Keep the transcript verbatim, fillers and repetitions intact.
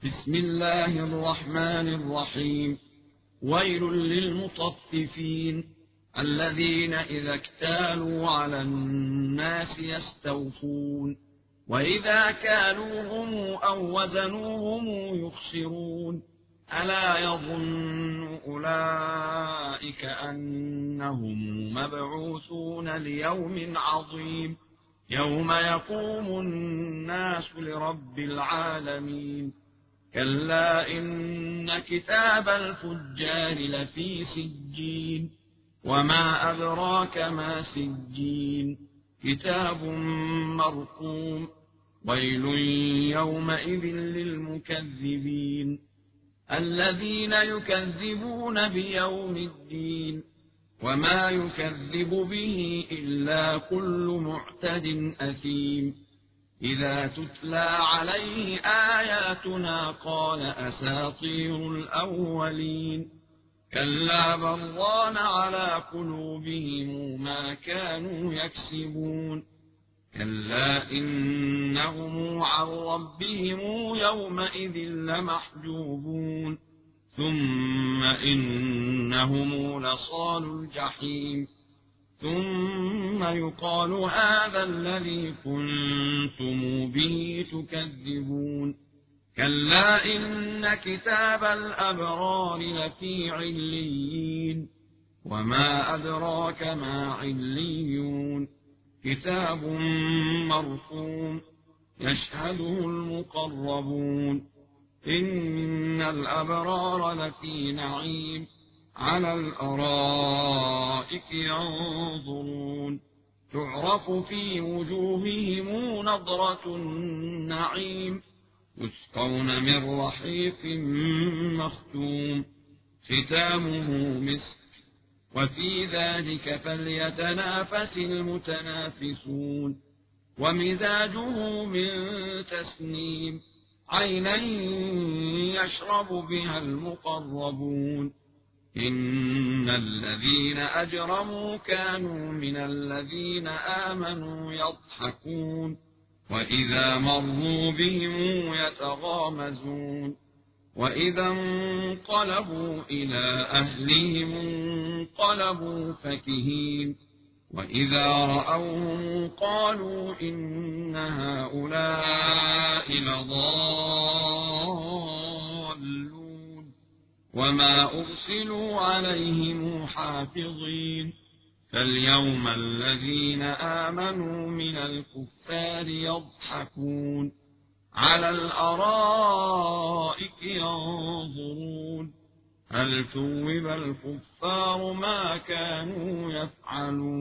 بسم الله الرحمن الرحيم. ويل للمطففين الذين إذا اكتالوا على الناس يستوفون وإذا كالوهم أو وزنوهم يخسرون ألا يظن أولئك أنهم مبعوثون ليوم عظيم يوم يقوم الناس لرب العالمين. كلا إن كتاب الفجار لفي سجين وما أدراك ما سجين كتاب مرقوم. ويل يومئذ للمكذبين الذين يكذبون بيوم الدين وما يكذب به إلا كل معتد أثيم إذا تتلى عليه آياتنا قال أساطير الأولين كلا بل ران على قلوبهم ما كانوا يكسبون. كلا إنهم عن ربهم يومئذ لمحجوبون ثم إنهم لصال الجحيم ثم يقال هذا الذي كنتم به تكذبون. كلا إن كتاب الأبرار لفي عليين وما أدراك ما عليون كتاب مرقوم يشهده المقربون. إن الأبرار لفي نعيم على الأرائك ينظرون تعرف في وجوههم نضرة النعيم يسقون من رحيق مختوم ختامه مسك وفي ذلك فليتنافس المتنافسون. ومزاجه من تسنيم عينا يشرب بها المقربون. إن الذين أجرموا كانوا من الذين آمنوا يضحكون وإذا مروا بهم يتغامزون وإذا انقلبوا إلى أهلهم انقلبوا فكهين وإذا رأوهم قالوا إن هؤلاء لضالون وما أرسلوا عليهم حافظين. فاليوم الذين آمنوا من الكفار يضحكون على الأرائك ينظرون هل ثوب الكفار ما كانوا يفعلون.